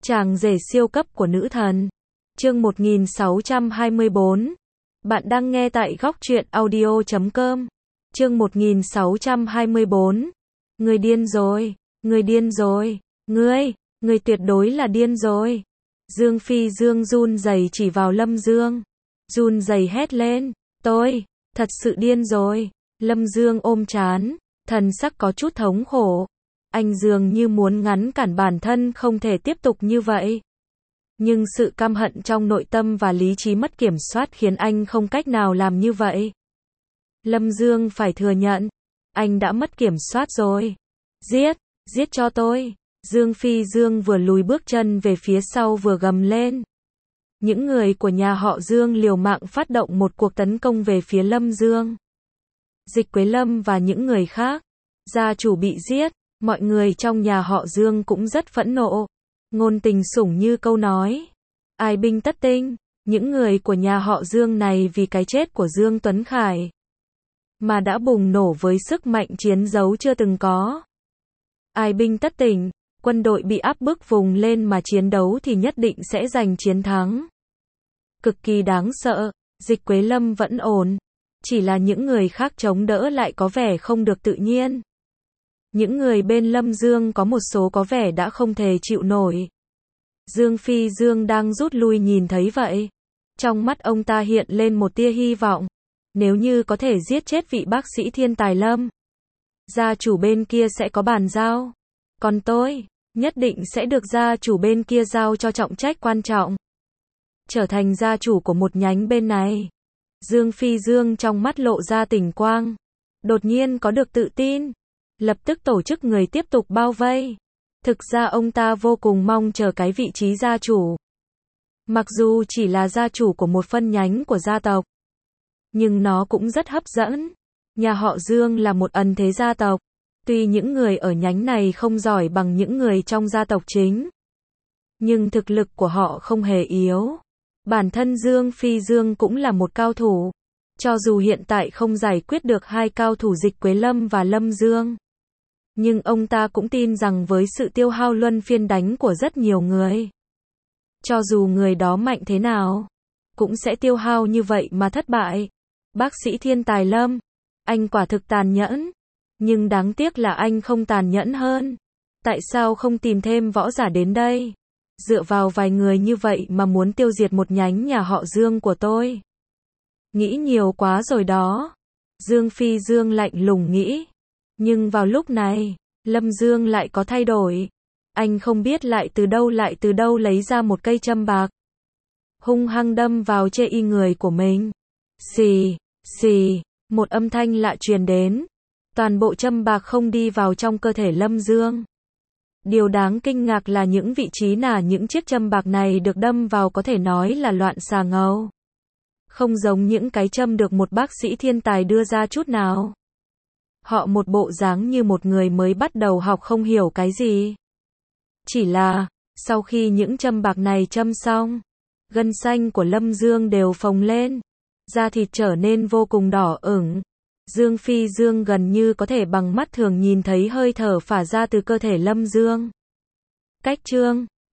Chàng rể siêu cấp của nữ thần. Chương 1624. Bạn đang nghe tại góc truyện audio.com. Chương 1624. Người điên rồi, người điên rồi, người tuyệt đối là điên rồi. Dương Phi Dương run rẩy chỉ vào Lâm Dương. Run rẩy hét lên, tôi, thật sự điên rồi. Lâm Dương ôm trán, thần sắc có chút thống khổ. Anh dường như muốn ngăn cản bản thân không thể tiếp tục như vậy. Nhưng sự căm hận trong nội tâm và lý trí mất kiểm soát khiến anh không cách nào làm như vậy. Lâm Dương phải thừa nhận, anh đã mất kiểm soát rồi. Giết cho tôi. Dương Phi Dương vừa lùi bước chân về phía sau vừa gầm lên. Những người của nhà họ Dương liều mạng phát động một cuộc tấn công về phía Lâm Dương. Dịch Quế Lâm và những người khác. Gia chủ bị giết, mọi người trong nhà họ Dương cũng rất phẫn nộ. Ngôn Tình sủng như câu nói. Ai binh tất tinh, những người của nhà họ Dương này vì cái chết của Dương Tuấn Khải mà đã bùng nổ với sức mạnh chiến đấu chưa từng có. Ai binh tất tỉnh, quân đội bị áp bức vùng lên mà chiến đấu thì nhất định sẽ giành chiến thắng. Cực kỳ đáng sợ, Dịch Quế Lâm vẫn ổn, chỉ là những người khác chống đỡ lại có vẻ không được tự nhiên. Những người bên Lâm Dương có một số có vẻ đã không thể chịu nổi. Dương Phi Dương đang rút lui nhìn thấy vậy. Trong mắt ông ta hiện lên một tia hy vọng. Nếu như có thể giết chết vị bác sĩ thiên tài Lâm, gia chủ bên kia sẽ có bàn giao. Còn tôi, nhất định sẽ được gia chủ bên kia giao cho trọng trách quan trọng. Trở thành gia chủ của một nhánh bên này. Dương Phi Dương trong mắt lộ ra tình quang. Đột nhiên có được tự tin. Lập tức tổ chức người tiếp tục bao vây. Thực ra ông ta vô cùng mong chờ cái vị trí gia chủ. Mặc dù chỉ là gia chủ của một phân nhánh của gia tộc, nhưng nó cũng rất hấp dẫn. Nhà họ Dương là một ẩn thế gia tộc. Tuy những người ở nhánh này không giỏi bằng những người trong gia tộc chính, nhưng thực lực của họ không hề yếu. Bản thân Dương Phi Dương cũng là một cao thủ. Cho dù hiện tại không giải quyết được hai cao thủ Dịch Quế Lâm và Lâm Dương, nhưng ông ta cũng tin rằng với sự tiêu hao luân phiên đánh của rất nhiều người, cho dù người đó mạnh thế nào, cũng sẽ tiêu hao như vậy mà thất bại. Bác sĩ thiên tài Lâm, anh quả thực tàn nhẫn, nhưng đáng tiếc là anh không tàn nhẫn hơn. Tại sao không tìm thêm võ giả đến đây? Dựa vào vài người như vậy mà muốn tiêu diệt một nhánh nhà họ Dương của tôi? Nghĩ nhiều quá rồi đó. Dương Phi Dương lạnh lùng nghĩ. Nhưng vào lúc này, Lâm Dương lại có thay đổi. Anh không biết lại từ đâu lấy ra một cây châm bạc, hung hăng đâm vào chê y người của mình. Xì, xì, một âm thanh lạ truyền đến. Toàn bộ châm bạc không đi vào trong cơ thể Lâm Dương. Điều đáng kinh ngạc là những vị trí những chiếc châm bạc này được đâm vào có thể nói là loạn xà ngầu. Không giống những cái châm được một bác sĩ thiên tài đưa ra chút nào. Họ một bộ dáng như một người mới bắt đầu học không hiểu cái gì. Chỉ là, sau khi những châm bạc này châm xong, gân xanh của Lâm Dương đều phồng lên, da thịt trở nên vô cùng đỏ ửng. Dương Phi Dương gần như có thể bằng mắt thường nhìn thấy hơi thở phả ra từ cơ thể Lâm Dương. Cách chương